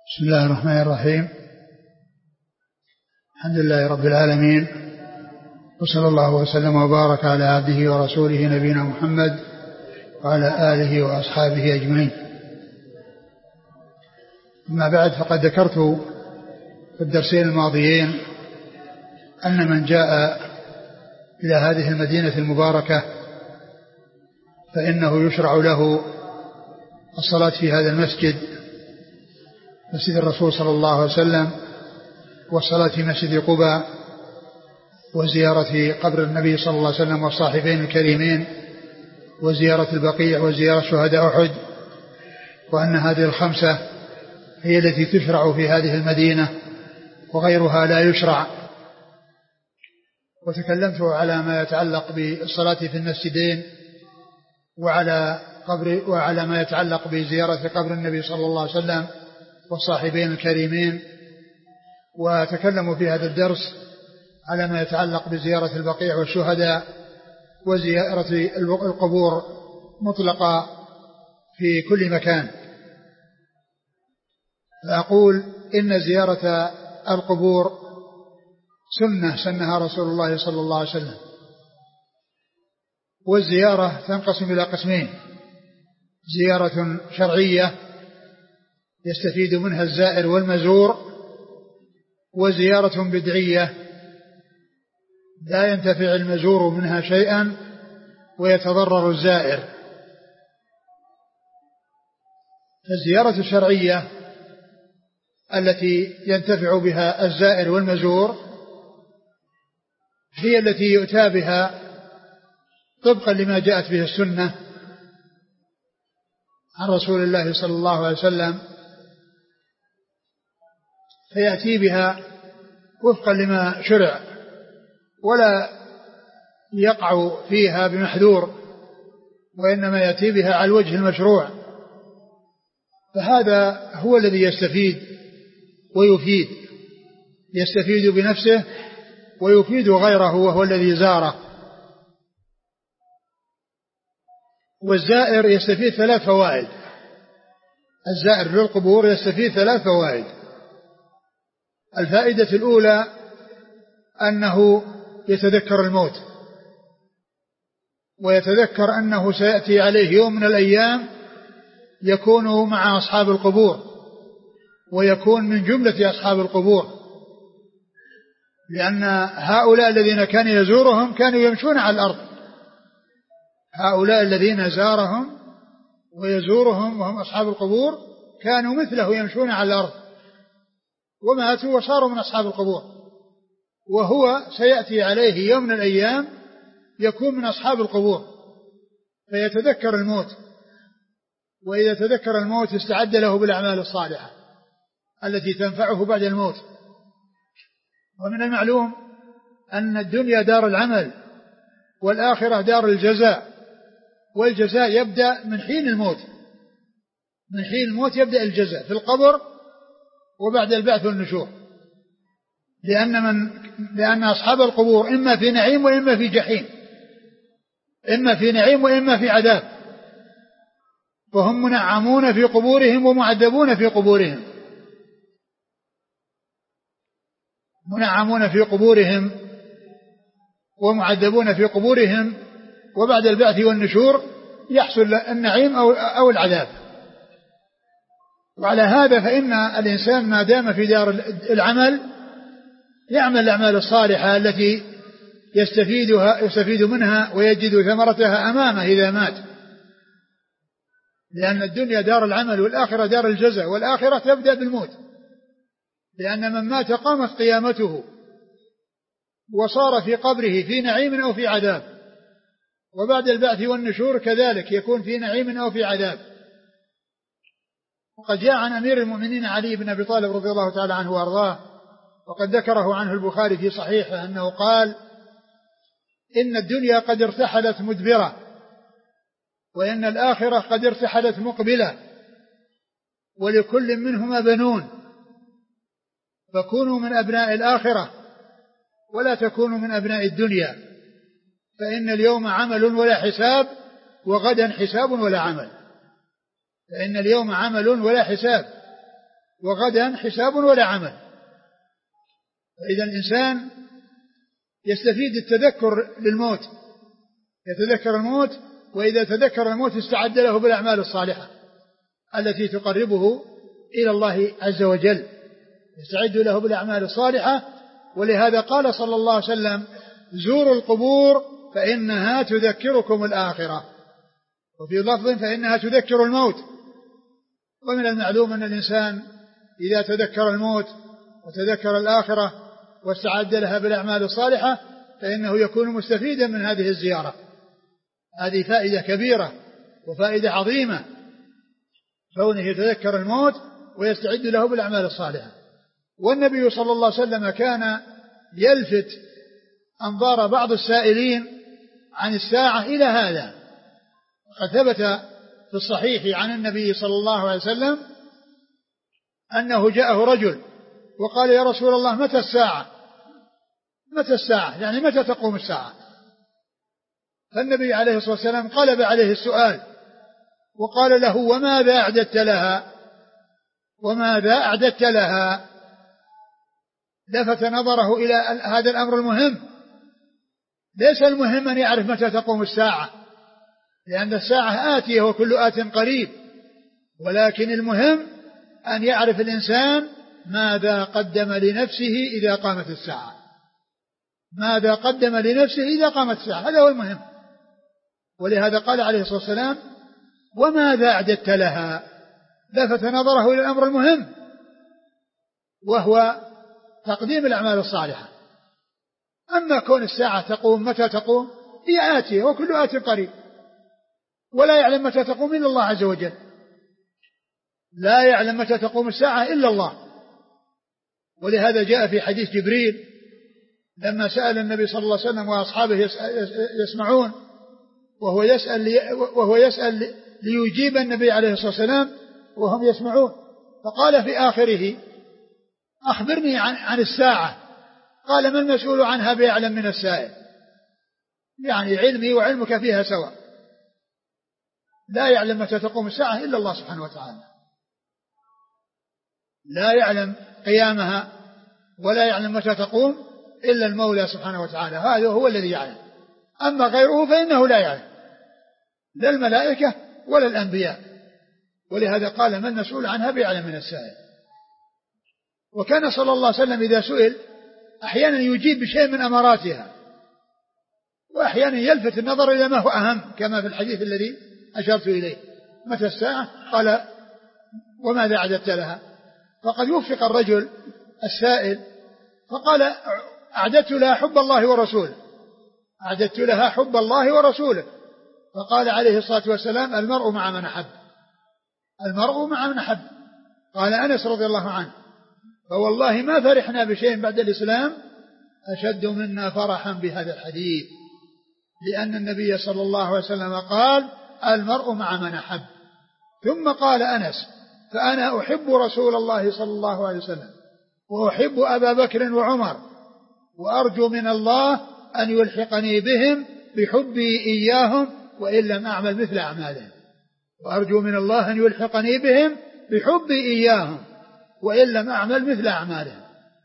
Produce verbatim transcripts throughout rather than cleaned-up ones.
بسم الله الرحمن الرحيم. الحمد لله رب العالمين، وصلى الله وسلم وبارك على عبده ورسوله نبينا محمد وعلى آله وأصحابه أجمعين. أما بعد، فقد ذكرت في الدرسين الماضيين أن من جاء إلى هذه المدينة المباركة فإنه يشرع له الصلاة في هذا المسجد، مسجد الرسول صلى الله عليه وسلم، والصلاة في مسجد قباء، وزيارة قبر النبي صلى الله عليه وسلم والصاحبين الكريمين، وزيارة البقيع، وزيارة شهداء أحد، وأن هذه الخمسة هي التي تشرع في هذه المدينة وغيرها لا يشرع. وتكلمت على ما يتعلق بالصلاة في المسجدين وعلى قبر وعلى ما يتعلق بزيارة قبر النبي صلى الله عليه وسلم والصاحبين الكريمين، وتكلموا في هذا الدرس على ما يتعلق بزيارة البقيع والشهداء وزيارة القبور مطلقة في كل مكان. فأقول إن زيارة القبور سنة سنها رسول الله صلى الله عليه وسلم، والزيارة تنقسم إلى قسمين: زيارة شرعية يستفيد منها الزائر والمزور، وزيارة بدعية لا ينتفع المزور منها شيئا ويتضرر الزائر. فالزيارة الشرعية التي ينتفع بها الزائر والمزور هي التي يؤتى بها طبقا لما جاءت به السنة عن رسول الله صلى الله عليه وسلم، فيأتي بها وفقا لما شرع ولا يقع فيها بمحذور، وإنما يأتي بها على الوجه المشروع. فهذا هو الذي يستفيد ويفيد، يستفيد بنفسه ويفيد غيره وهو الذي زاره. والزائر يستفيد ثلاث فوائد. الزائر للقبور يستفيد ثلاث فوائد. الفائدة الأولى أنه يتذكر الموت، ويتذكر أنه سيأتي عليه يوم من الأيام يكون مع أصحاب القبور، ويكون من جملة أصحاب القبور، لأن هؤلاء الذين كان يزورهم كانوا يمشون على الأرض. هؤلاء الذين زارهم ويزورهم وهم أصحاب القبور كانوا مثله يمشون على الأرض، وماتوا وصاروا من أصحاب القبور، وهو سيأتي عليه يوم من الأيام يكون من أصحاب القبور، فيتذكر الموت. وإذا تذكر الموت استعد له بالأعمال الصالحة التي تنفعه بعد الموت. ومن المعلوم أن الدنيا دار العمل والآخرة دار الجزاء، والجزاء يبدأ من حين الموت. من حين الموت يبدأ الجزاء في القبر وبعد البعث والنشور، لأن, من لأن أصحاب القبور إما في نعيم وإما في جحيم، إما في نعيم وإما في عذاب، فهم منعمون في قبورهم ومعذبون في قبورهم. منعمون في قبورهم ومعذبون في قبورهم، وبعد البعث والنشور يحصل النعيم أو العذاب. وعلى هذا فإن الإنسان ما دام في دار العمل يعمل الأعمال الصالحة التي يستفيدها يستفيد منها ويجد ثمرتها أمامه إذا مات، لأن الدنيا دار العمل والآخرة دار الجزاء، والآخرة تبدأ بالموت، لأن من مات قامت قيامته وصار في قبره في نعيم أو في عذاب، وبعد البعث والنشور كذلك يكون في نعيم أو في عذاب. وقد جاء عن أمير المؤمنين علي بن أبي طالب رضي الله تعالى عنه وأرضاه، وقد ذكره عنه البخاري في صحيحه أنه قال: إن الدنيا قد ارتحلت مدبرة، وإن الآخرة قد ارتحلت مقبلة، ولكل منهما بنون، فكونوا من أبناء الآخرة ولا تكونوا من أبناء الدنيا، فإن اليوم عمل ولا حساب، وغدا حساب ولا عمل. فإن اليوم عمل ولا حساب، وغدا حساب ولا عمل. فإذا الإنسان يستفيد التذكر للموت، يتذكر الموت، وإذا تذكر الموت استعد له بالأعمال الصالحة التي تقربه إلى الله عز وجل، يستعد له بالأعمال الصالحة. ولهذا قال صلى الله عليه وسلم: زوروا القبور فإنها تذكركم الآخرة، وفي لفظ فإنها تذكر الموت. ومن المعلوم أن الإنسان إذا تذكر الموت وتذكر الآخرة واستعد لها بالأعمال الصالحة فإنه يكون مستفيدا من هذه الزيارة. هذه فائدة كبيرة وفائدة عظيمة، كونه يتذكر الموت ويستعد له بالأعمال الصالحة. والنبي صلى الله عليه وسلم كان يلفت أنظار بعض السائلين عن الساعة إلى هذا. وقد ثبت في الصحيح عن النبي صلى الله عليه وسلم أنه جاءه رجل وقال: يا رسول الله متى الساعة؟ متى الساعة؟ يعني متى تقوم الساعة؟ فالنبي عليه الصلاة والسلام قلب عليه السؤال وقال له: وماذا أعددت لها؟ وماذا أعددت لها؟ لفت نظره إلى هذا الأمر المهم. ليس المهم أن يعرف متى تقوم الساعة، لأن الساعة آتية وكل آت قريب، ولكن المهم أن يعرف الإنسان ماذا قدم لنفسه إذا قامت الساعة، ماذا قدم لنفسه إذا قامت الساعة، هذا هو المهم. ولهذا قال عليه الصلاة والسلام: وماذا أعددت لها؟ لفت نظره إلى الأمر المهم، وهو تقديم الأعمال الصالحة. أما كون الساعة تقوم متى تقوم، هي آتية وكل آت قريب، ولا يعلم متى تقوم إلا الله عز وجل، لا يعلم متى تقوم الساعة إلا الله. ولهذا جاء في حديث جبريل لما سأل النبي صلى الله عليه وسلم وأصحابه يسمعون، وهو يسأل, لي وهو يسأل ليجيب النبي عليه الصلاة والسلام وهم يسمعون، فقال في آخره: أخبرني عن, عن الساعة. قال: ما المسؤول عنها بأعلم من السائل؟ يعني علمي وعلمك فيها سواء، لا يعلم متى تقوم الساعة إلا الله سبحانه وتعالى، لا يعلم قيامها ولا يعلم متى تقوم إلا المولى سبحانه وتعالى، هذا هو الذي يعلم. أما غيره فإنه لا يعلم، لا الملائكة ولا الأنبياء. ولهذا قال: ما المسؤول عنها بأعلم من السائل. وكان صلى الله عليه وسلم إذا سئل أحيانا يجيب بشيء من أماراتها، وأحيانا يلفت النظر إلى ما هو أهم، كما في الحديث الذي أشرت إليه: متى الساعة؟ قال: وماذا أعددت لها؟ فقد يوفق الرجل السائل فقال: أعددت لها حب الله ورسوله، أعددت لها حب الله ورسوله. فقال عليه الصلاة والسلام: المرء مع من أحب، المرء مع من أحب. قال أنس رضي الله عنه: فوالله ما فرحنا بشيء بعد الإسلام أشد منا فرحا بهذا الحديث، لأن النبي صلى الله عليه وسلم قال: المرء مع من أحب. ثم قال أنس: فأنا أحب رسول الله صلى الله عليه وسلم، وأحب أبا بكر وعمر، وأرجو من الله أن يلحقني بهم بحبي إياهم وإن لم أعمل مثل أعمالهم، وأرجو من الله أن يلحقني بهم بحبي إياهم وإن لم أعمل مثل أعمالهم.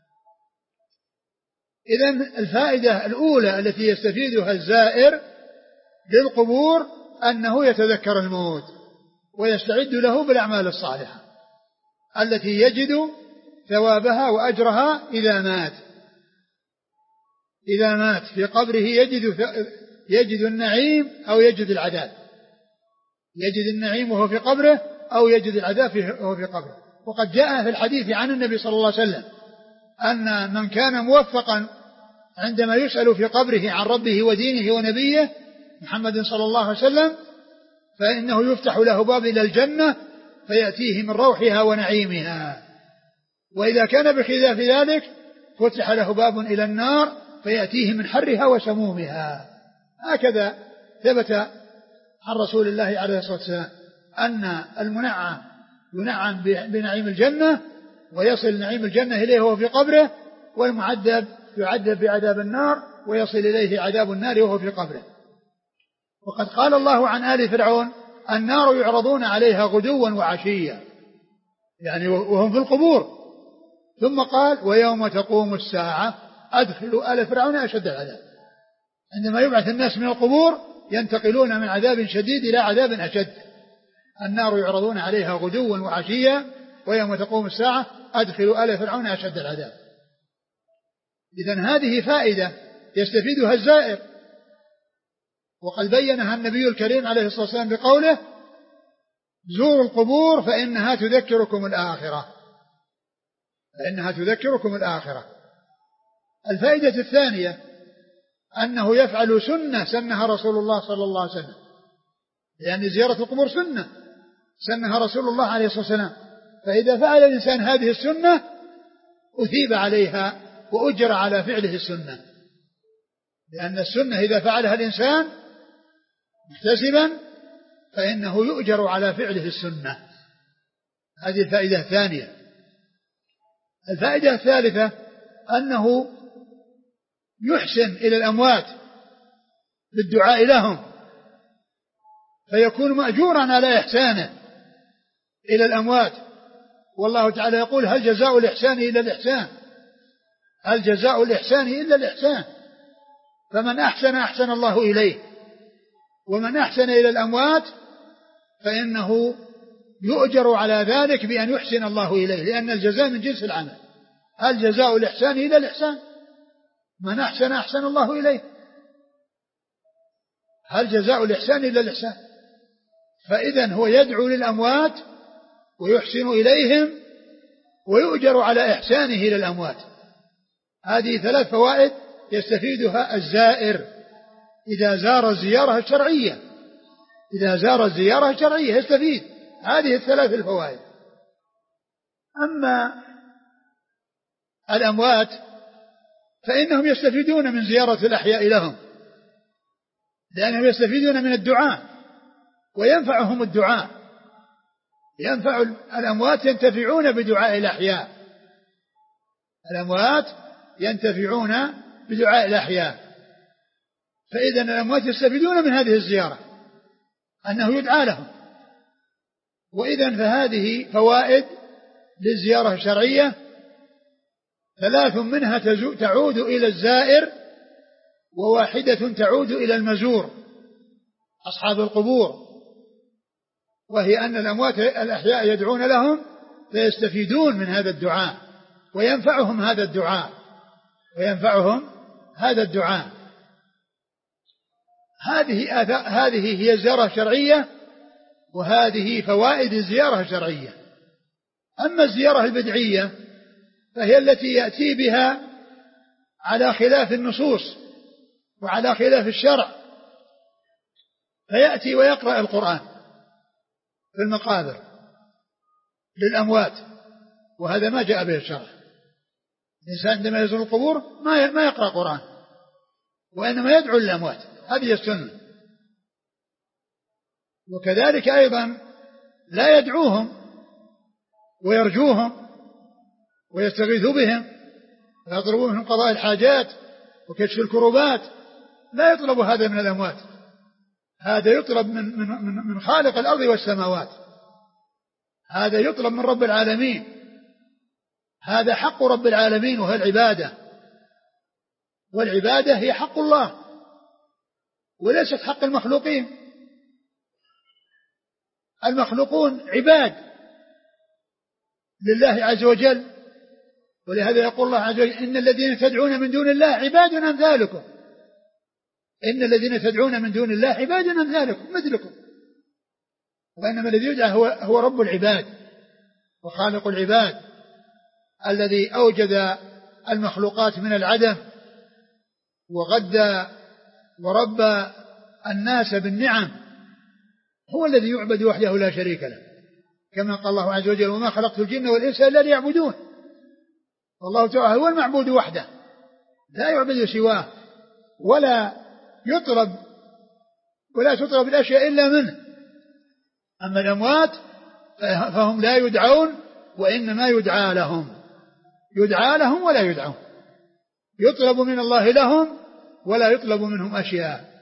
إذن الفائدة الأولى التي يستفيدها الزائر للقبور أنه يتذكر الموت ويستعد له بالأعمال الصالحة التي يجد ثوابها وأجرها إذا مات. إذا مات في قبره يجد يجد النعيم أو يجد العذاب، يجد النعيم وهو في قبره أو يجد العذاب وهو في قبره. وقد جاء في الحديث عن النبي صلى الله عليه وسلم أن من كان موفقا عندما يسأل في قبره عن ربه ودينه ونبيه محمد صلى الله عليه وسلم فإنه يفتح له باب إلى الجنة فيأتيه من روحها ونعيمها، وإذا كان بخلاف ذلك فتح له باب إلى النار فيأتيه من حرها وسمومها. هكذا ثبت عن رسول الله عليه الصلاة والسلام أن المنعم ينعم بنعيم الجنة ويصل نعيم الجنة إليه وهو في قبره، والمعذب يعذب بعذاب النار ويصل إليه عذاب النار وهو في قبره. وقد قال الله عن آل فرعون: النار يعرضون عليها غدوا وعشيا، يعني وهم في القبور. ثم قال ويوم تقوم الساعة أدخلوا آل فرعون أشد العذاب. عندما يبعث الناس من القبور ينتقلون من عذاب شديد إلى عذاب أشد. النار يعرضون عليها غدوا وعشيا ويوم تقوم الساعة أدخلوا آل فرعون أشد العذاب. إذن هذه فائدة يستفيدها الزائر، وقد بينها النبي الكريم عليه الصلاة والسلام بقوله زوروا القبور فإنها تذكركم الآخرة، فإنها تذكركم الآخرة. الفائدة الثانية أنه يفعل سنة سنها رسول الله صلى الله عليه وسلم، لأن زيارة القبور سنة سنها رسول الله عليه الصلاة والسلام، فإذا فعل الإنسان هذه السنة أثيب عليها وأجر على فعله السنة، لأن السنة إذا فعلها الإنسان محتسبا فإنه يؤجر على فعله السنة. هذه الفائدة الثانية. الفائدة الثالثة أنه يحسن إلى الأموات بالدعاء لهم، فيكون مأجورا على إحسانه إلى الأموات. والله تعالى يقول هل جزاء الإحسان إلا الإحسان، هل جزاء الإحسان إلا الإحسان، فمن أحسن أحسن الله إليه، ومن أحسن إلى الأموات فإنه يؤجر على ذلك بأن يحسن الله إليه، لأن الجزاء من جنس العمل. هل جزاء الإحسان إلا الإحسان، من أحسن أحسن الله إليه، هل جزاء الإحسان إلا الإحسان. فإذن هو يدعو للأموات ويحسن إليهم ويؤجر على إحسانه إلى الأموات. هذه ثلاث فوائد يستفيدها الزائر إذا زار الزيارة الشرعية، إذا زار الزيارة الشرعية يستفيد هذه الثلاث الفوائد. أما الأموات فإنهم يستفيدون من زيارة الأحياء لهم، لأنهم يستفيدون من الدعاء وينفعهم الدعاء، ينفع الأموات ينتفعون بدعاء الأحياء، الأموات ينتفعون بدعاء الأحياء. فإذا الأموات يستفيدون من هذه الزيارة أنه يدعى لهم. وإذا فهذه فوائد للزيارة الشرعية ثلاث منها تعود إلى الزائر وواحدة تعود إلى المزور أصحاب القبور، وهي أن الأموات الأحياء يدعون لهم فيستفيدون من هذا الدعاء وينفعهم هذا الدعاء وينفعهم هذا الدعاء. هذه هذه هي الزيارة الشرعية، وهذه فوائد الزيارة الشرعية. أما الزيارة البدعية فهي التي يأتي بها على خلاف النصوص وعلى خلاف الشرع، فيأتي ويقرأ القرآن في المقابر للأموات، وهذا ما جاء به الشرع. الإنسان عندما يزور القبور ما يقرأ قرآن، وإنما يدعو للأموات، هذه السنة. وكذلك أيضا لا يدعوهم ويرجوهم ويستغيث بهم ويطلب منهم قضاء الحاجات وكشف الكروبات، لا يطلب هذا من الأموات، هذا يطلب من, من, من, من خالق الأرض والسماوات، هذا يطلب من رب العالمين، هذا حق رب العالمين وهي العبادة، والعبادة هي حق الله وليست حق المخلوقين. المخلوقون عباد لله عز وجل، ولهذا يقول الله عز وجل إن الذين تدعون من دون الله عباد أمثالكم، إن الذين تدعون من دون الله عباد أمثالكم مثلكم، وإنما الذي يدعى هو, هو رب العباد وخالق العباد الذي أوجد المخلوقات من العدم وغذى وربى الناس بالنعم، هو الذي يعبد وحده لا شريك له، كما قال الله عز وجل وما خلقت الجن والإنس إلا ليعبدون. والله تعالى هو المعبود وحده لا يعبد سواه، ولا يطلب ولا تطلب الأشياء إلا منه. أما الأموات فهم لا يدعون وإنما يدعى لهم، يدعى لهم ولا يدعون، يطلب من الله لهم ولا يطلب منهم أشياء.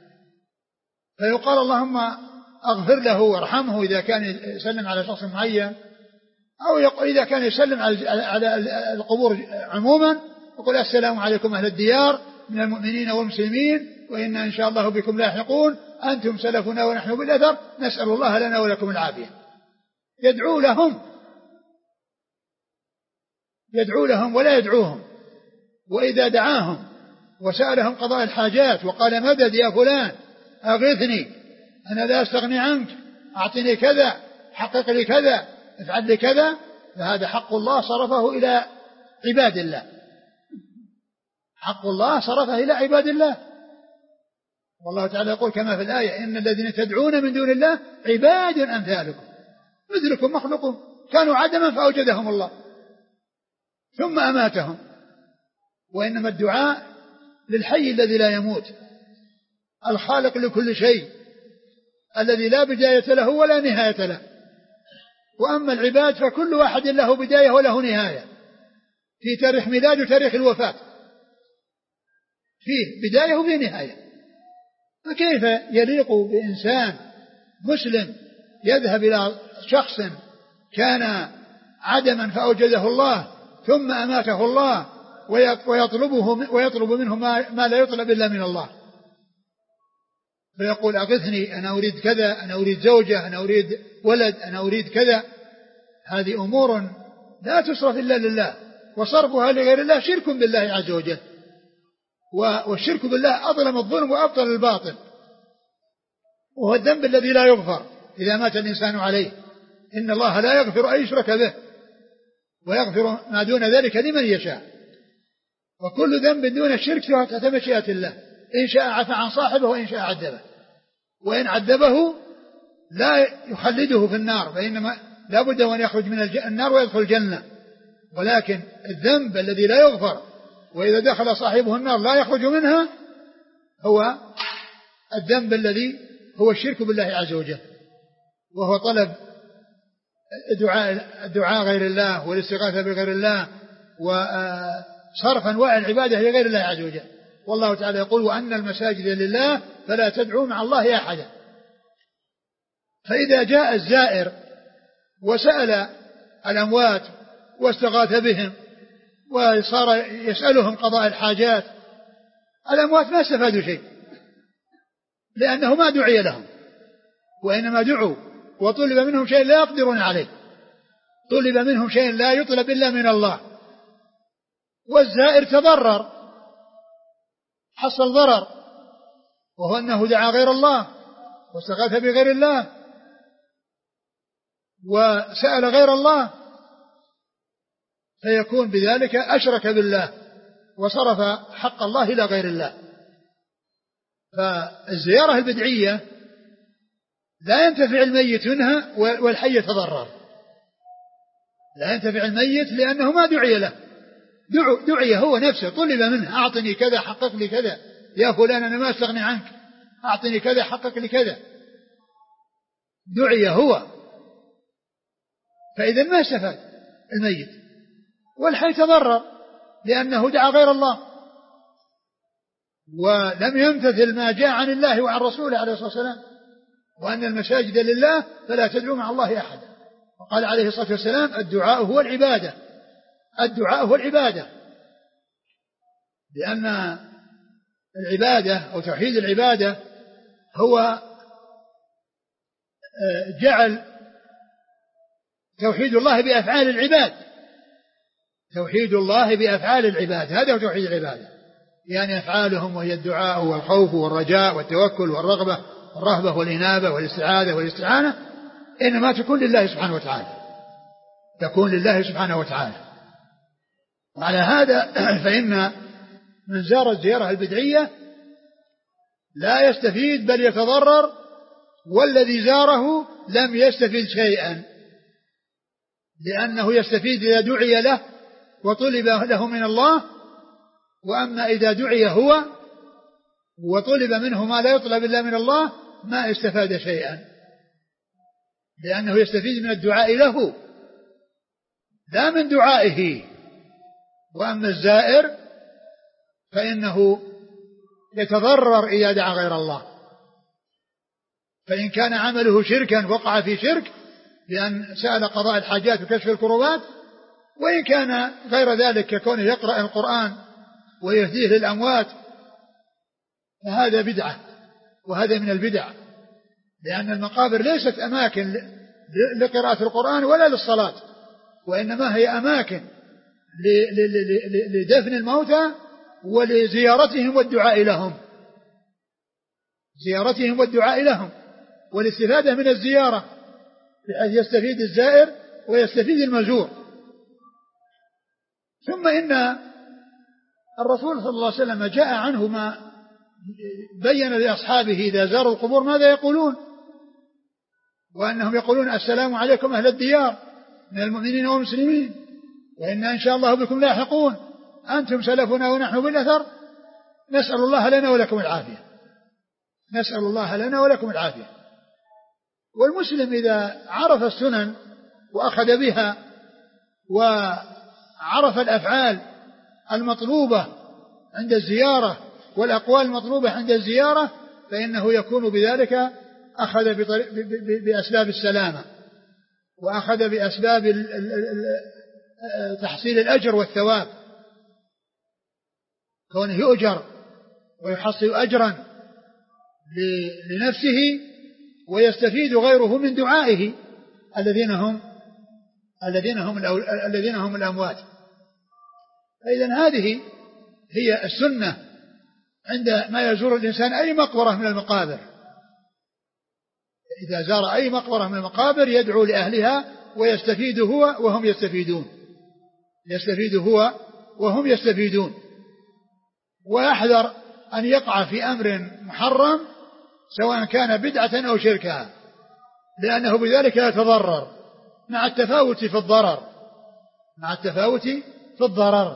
فيقال اللهم اغفر له وارحمه إذا كان يسلم على شخص معين، أو يقول إذا كان يسلم على القبور عموما يقول السلام عليكم أهل الديار من المؤمنين والمسلمين وإنا إن شاء الله بكم لاحقون أنتم سلفنا ونحن بالأثر نسأل الله لنا ولكم العافية. يدعو لهم يدعو لهم ولا يدعوهم. وإذا دعاهم وسألهم قضاء الحاجات وقال مدد يا فلان أغثني أنا لا أستغني عنك أعطني كذا حقق لي كذا افعل لي كذا فهذا حق الله صرفه إلى عباد الله. حق الله صرفه إلى عباد الله. والله تعالى يقول كما في الآية إن الذين تدعون من دون الله عباد أمثالكم مثلكم مخلوقون كانوا عدما فأوجدهم الله ثم أماتهم. وإنما الدعاء للحي الذي لا يموت الخالق لكل شيء الذي لا بداية له ولا نهاية له. وأما العباد فكل واحد له بداية وله نهاية في تاريخ ميلاد وتاريخ الوفاة فيه بداية وفيه نهاية. فكيف يليق بإنسان مسلم يذهب إلى شخص كان عدما فأوجده الله ثم أماته الله ويطلبه ويطلب منه ما لا يطلب إلا من الله فيقول أغثني أنا أريد كذا أنا أريد زوجة أنا أريد ولد أنا أريد كذا. هذه أمور لا تصرف إلا لله وصرفها لغير الله شرك بالله عز وجل. والشرك بالله أظلم الظلم وأبطل الباطل وهو الذنب الذي لا يغفر إذا مات الإنسان عليه. إن الله لا يغفر أن يشرك به ويغفر ما دون ذلك لمن يشاء. وكل ذنب دون الشرك تحت مشيئة الله إن شاء عفى عن صاحبه وإن شاء عذبه. وإن عذبه لا يخلده في النار فإنما لا بد أن يخرج من النار ويدخل الجنة. ولكن الذنب الذي لا يغفر وإذا دخل صاحبه النار لا يخرج منها هو الذنب الذي هو الشرك بالله عز وجل وهو طلب الدعاء, الدعاء غير الله والاستغاثة بغير الله وصرف أنواع العبادة لغير الله عز وجل. والله تعالى يقول وأن المساجد لله فلا تدعوا مع الله أحدا. فإذا جاء الزائر وسأل الأموات واستغاث بهم وصار يسألهم قضاء الحاجات الأموات ما استفادوا شيء لأنه ما دعي لهم وإنما دعوا وطلب منهم شيء لا يقدرون عليه طلب منهم شيء لا يطلب إلا من الله. والزائر تضرر حصل ضرر وهو أنه دعا غير الله واستغاث بغير الله وسأل غير الله فيكون بذلك أشرك بالله وصرف حق الله إلى غير الله. فالزيارة البدعية لا ينتفع الميت منها والحي يتضرر. لا ينتفع الميت لأنه ما دعي له دعي هو نفسه طلب منه أعطني كذا حقق لي كذا يا فلان أنا ما أستغني عنك أعطني كذا حقق لي كذا دعي هو فإذا ما استفاد الميت. والحي تضرر لأنه دعا غير الله ولم يمتثل ما جاء عن الله وعن رسوله عليه الصلاة والسلام وأن المساجد لله فلا تدعوا مع الله أحدا. وقال عليه الصلاة والسلام الدعاء هو العبادة الدعاء هو العبادة لأن العبادة أو توحيد العبادة هو جعل توحيد الله بأفعال العباد توحيد الله بأفعال العباد هذا هو توحيد العبادة يعني أفعالهم وهي الدعاء والخوف والرجاء والتوكل والرغبة والرهبة والإنابة والاستعاذة والاستعانة إنما تكون لله سبحانه وتعالى تكون لله سبحانه وتعالى. وعلى هذا فإن من زار الزيارة البدعية لا يستفيد بل يتضرر والذي زاره لم يستفيد شيئا لأنه يستفيد إذا دعي له وطلب له من الله. وأما إذا دعي هو وطلب منه ما لا يطلب إلا من الله ما استفاد شيئا لأنه يستفيد من الدعاء له لا من دعائه. وأما الزائر فإنه يتضرر إذا دعا غير الله فإن كان عمله شركا وقع في شرك بأن سأل قضاء الحاجات وكشف الكروبات، وإن كان غير ذلك ككونه يقرأ القرآن ويهديه للأموات فهذا بدعة، وهذا من البدع، لأن المقابر ليست أماكن لقراءة القرآن ولا للصلاة، وإنما هي أماكن لدفن الموتى ولزيارتهم والدعاء لهم، زيارتهم والدعاء لهم والاستفادة من الزيارة بحيث يستفيد الزائر ويستفيد المزور. ثم إن الرسول صلى الله عليه وسلم جاء عنه ما بين لأصحابه إذا زاروا القبور ماذا يقولون، وأنهم يقولون السلام عليكم أهل الديار من المؤمنين والمسلمين وإنا إن شاء الله بكم لاحقون أنتم سلفنا ونحن بالأثر نسأل الله لنا ولكم العافية، نسأل الله لنا ولكم العافية. والمسلم إذا عرف السنن وأخذ بها وعرف الأفعال المطلوبة عند الزيارة والأقوال المطلوبة عند الزيارة فإنه يكون بذلك أخذ بأسباب السلامة وأخذ بأسباب تحصيل الأجر والثواب، كونه يؤجر ويحصل أجرا لنفسه ويستفيد غيره من دعائه الذين هم الذين هم الذين هم الأموات. فإذا هذه هي السنة عند ما يزور الإنسان أي مقبرة من المقابر، إذا زار أي مقبرة من المقابر يدعو لأهلها ويستفيد هو وهم يستفيدون، يستفيد هو وهم يستفيدون، ويحذر أن يقع في أمر محرم سواء كان بدعة أو شركا، لأنه بذلك يتضرر مع التفاوت في الضرر، مع التفاوت في الضرر.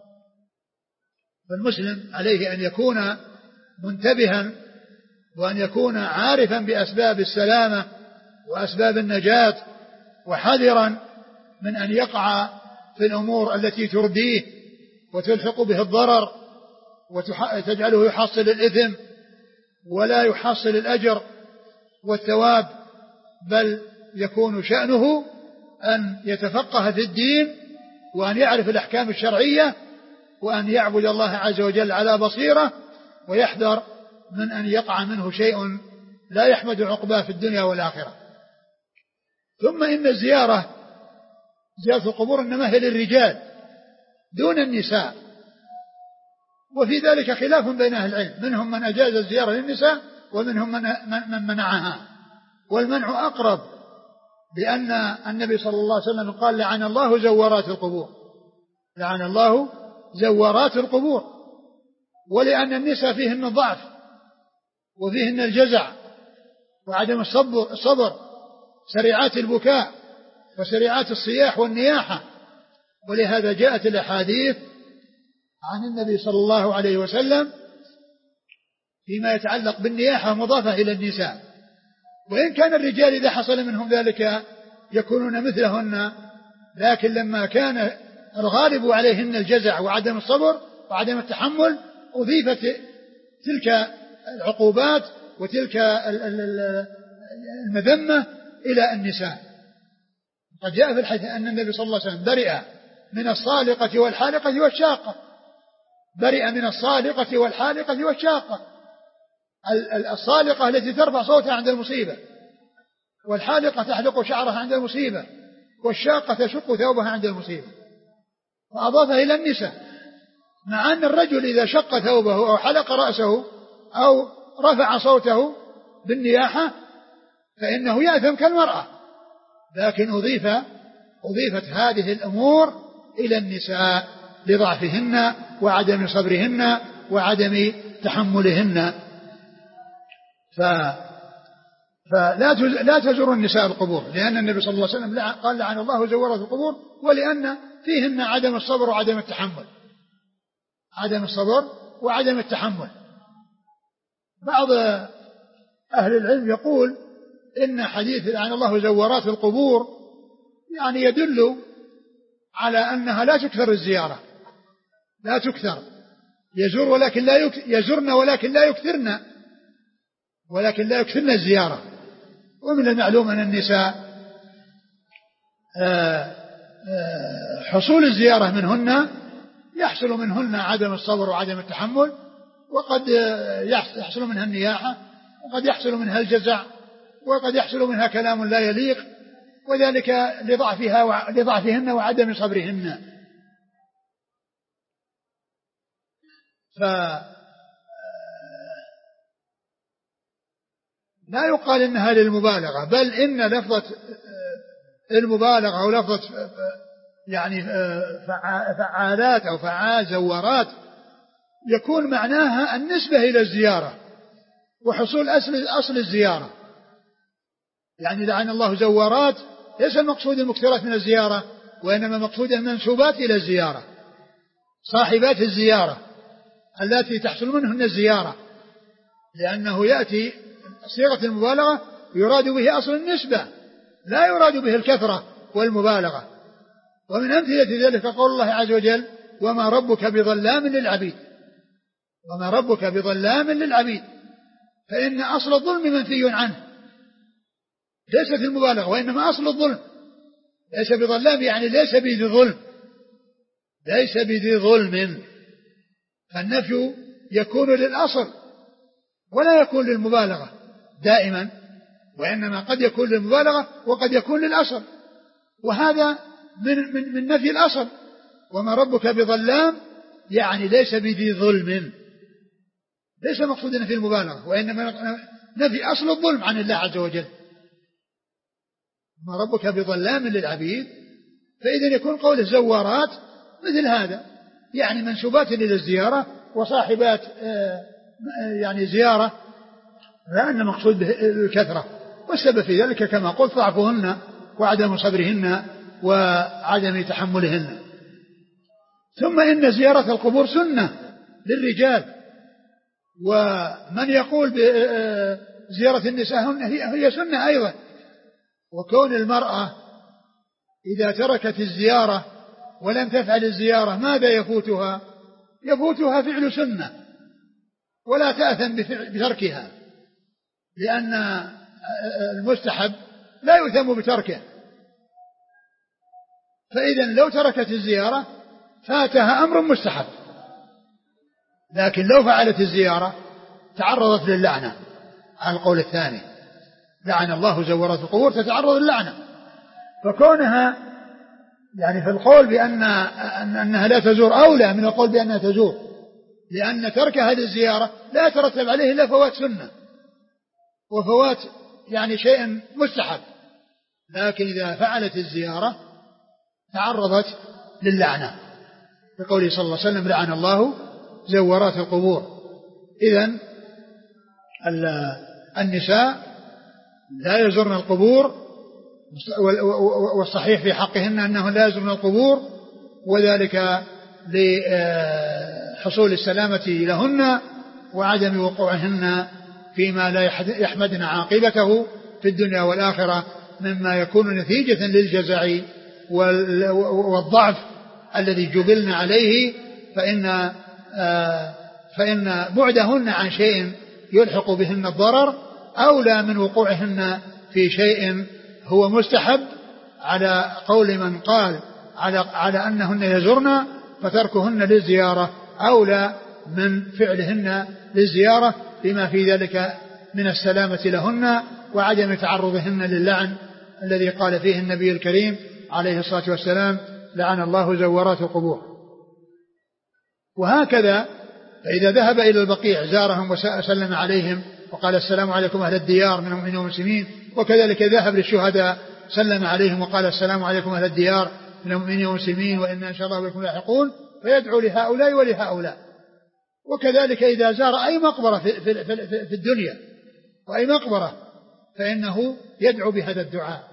فالمسلم عليه أن يكون منتبها وأن يكون عارفا بأسباب السلامة وأسباب النجاة، وحذرا من أن يقع في الأمور التي ترديه وتلحق به الضرر وتجعله يحصل الإثم ولا يحصل الأجر والثواب، بل يكون شأنه أن يتفقه في الدين وأن يعرف الأحكام الشرعية وأن يعبد الله عز وجل على بصيرة، ويحذر من أن يقع منه شيء لا يحمد عقباه في الدنيا والآخرة. ثم إن الزيارة زيارة القبور إنما هي للرجال دون النساء، وفي ذلك خلاف بين أهل العلم، منهم من أجاز الزيارة للنساء ومنهم من من منعها، والمنع أقرب، لأن النبي صلى الله عليه وسلم قال لعن الله زوارات القبور، لعن الله زوارات القبور، ولأن النساء فيهن ضعف وفيهن الجزع وعدم الصبر, الصبر سريعات البكاء وسريعات الصياح والنياحة، ولهذا جاءت الأحاديث عن النبي صلى الله عليه وسلم فيما يتعلق بالنياحة مضافة إلى النساء، وإن كان الرجال إذا حصل منهم ذلك يكونون مثلهن، لكن لما كان الغالب عليهن الجزع وعدم الصبر وعدم التحمل أضيفت تلك العقوبات وتلك المذمة إلى النساء. قد جاء في الحديث أن النبي صلى الله عليه وسلم برئ من الصالقة والحالقة والشاقة، برئ من الصالقة والحالقة والشاقة، الصالقة التي ترفع صوتها عند المصيبة، والحالقة تحلق شعرها عند المصيبة، والشاقة تشق ثوبها عند المصيبة، وأضافها إلى النساء، مع أن الرجل إذا شق ثوبه أو حلق رأسه أو رفع صوته بالنياحة فإنه يأثم كالمرأة، لكن أضيف أضيفت هذه الأمور إلى النساء لضعفهن وعدم صبرهن وعدم تحملهن. ف فلا لا تزور النساء القبور، لأن النبي صلى الله عليه وسلم قال لعن الله زوارات القبور، ولأن فيهن عدم الصبر وعدم التحمل، عدم الصبر وعدم التحمل. بعض أهل العلم يقول إن حديث لعن الله زوارات القبور يعني يدل على أنها لا تكثر الزيارة، لا تكثر، يزور ولكن لا يكثر، يزورن ولكن لا يكثرن، ولكن لا يكثرن الزيارة. ومن المعلوم أن النساء حصول الزيارة منهن يحصل منهن عدم الصبر وعدم التحمل، وقد يحصل منها النياحة، وقد يحصل منها الجزع، وقد يحصل منها كلام لا يليق، وذلك لضعفها لضعفهن وعدم صبرهن. فلا يقال إنها للمبالغة، بل إن لفظة المبالغة أو لفظة يعني فعالات أو فعال زوارات يكون معناها النسبة إلى الزيارة وحصول أصل, أصل الزيارة. يعني لعن الله زوارات ليس المقصود المكثرات من الزيارة، وإنما مقصود المنسوبات إلى الزيارة، صاحبات الزيارة التي تحصل منهن الزيارة، لأنه يأتي صيغة المبالغة يراد به أصل النسبة، لا يراد به الكثرة والمبالغة. ومن أمثلة ذلك قول الله عز وجل: وما ربك بظلام للعبيد، وما ربك بظلام للعبيد، فإن أصل الظلم منفي عنه، ليست المبالغة وإنما أصل الظلم. ليس بظلام يعني ليس بذي ظلم، ليس بذي ظلم، فالنفي يكون للأصل ولا يكون للمبالغة دائما، وإنما قد يكون للمبالغة وقد يكون للأصل، وهذا من, من, من نفي الأصل. وما ربك بظلام يعني ليس بذي ظلم، ليس مقصود نفي المبالغة، وإنما نفي أصل الظلم عن الله عز وجل. ما ربك بظلام للعبيد، فإذا يكون قوله زوارات مثل هذا، يعني منسوبات إلى الزيارة وصاحبات يعني زيارة، لأن مقصود به الكثرة، والسبب في ذلك كما قلت ضعفهن وعدم صبرهن وعدم تحملهن. ثم إن زيارة القبور سنة للرجال، ومن يقول بزيارة النساء هي سنة أيضا. وكون المرأة إذا تركت الزيارة ولم تفعل الزيارة ماذا يفوتها؟ يفوتها فعل سنة، ولا تأثم بتركها، لأن المستحب لا يؤثم بتركه. فإذا لو تركت الزيارة فاتها أمر مستحب، لكن لو فعلت الزيارة تعرضت للعنة على القول الثاني، لعن الله زوارات القبور، تتعرض للعنة. فكونها يعني في القول بأن أنها لا تزور أولى من القول بأنها تزور، لأن تركها للزيارة لا يترتب عليه إلا فوات سنة وفوات يعني شيء مستحب، لكن إذا فعلت الزيارة تعرضت للعنة، بقوله صلى الله عليه وسلم: لعن الله زوارات القبور. إذن النساء لا يزورن القبور، والصحيح في حقهن أنه لا يزورن القبور، وذلك لحصول السلامة لهن وعدم وقوعهن فيما لا يحمدن عاقبته في الدنيا والآخرة، مما يكون نتيجة للجزع والضعف الذي جبلن عليه. فإن فإن بعدهن عن شيء يلحق بهن الضرر أولى من وقوعهن في شيء هو مستحب، على قول من قال على, على أنهن يزرن، فتركهن للزيارة أولى من فعلهن للزيارة، بما في ذلك من السلامة لهن وعدم تعرضهن للعن الذي قال فيه النبي الكريم عليه الصلاة والسلام: لعن الله زوارات القبور. وهكذا فإذا ذهب إلى البقيع زارهم وسلم عليهم وقال: السلام عليكم أهل الديار من المؤمنين والمسلمين، وكذلك ذهب للشهداء سلم عليهم وقال: السلام عليكم أهل الديار من المؤمنين والمسلمين وإنا إن شاء الله بكم لاحقون، فيدعو لهؤلاء ولهؤلاء. وكذلك إذا زار أي مقبرة في, في, في, في الدنيا وأي مقبرة فإنه يدعو بهذا الدعاء،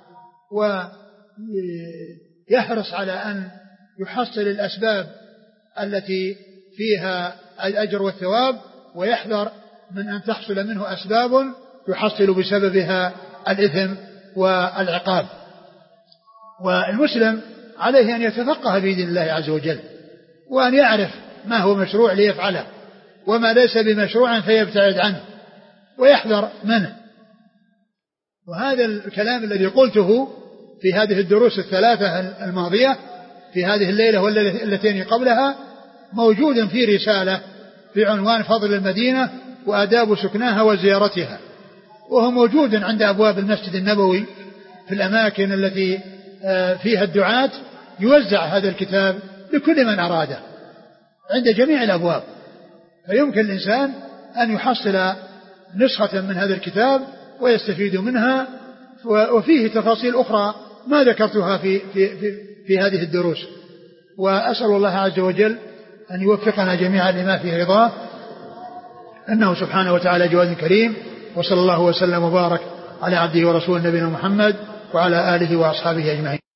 ويحرص على أن يحصل الأسباب التي فيها الأجر والثواب، ويحذر من أن تحصل منه أسباب يحصل بسببها الإثم والعقاب. والمسلم عليه أن يتفقه في دين الله عز وجل، وأن يعرف ما هو مشروع ليفعله وما ليس بمشروع فيبتعد عنه ويحذر منه. وهذا الكلام الذي قلته في هذه الدروس الثلاثة الماضية في هذه الليلة والليلتين قبلها موجود في رسالة بعنوان فضل المدينة وآداب سكناها وزيارتها، وهو موجود عند أبواب المسجد النبوي في الأماكن التي فيها الدعاة، يوزع هذا الكتاب لكل من أراده عند جميع الأبواب، فيمكن الإنسان أن يحصل نسخة من هذا الكتاب ويستفيد منها، وفيه تفاصيل أخرى ما ذكرتها في, في, في, في هذه الدروس. وأسأل الله عز وجل أن يوفقنا جميعا لما فيه رضاه، إنه سبحانه وتعالى جواد كريم. وصلى الله وسلم وبارك على عبده ورسوله نبينا محمد وعلى آله وأصحابه أجمعين.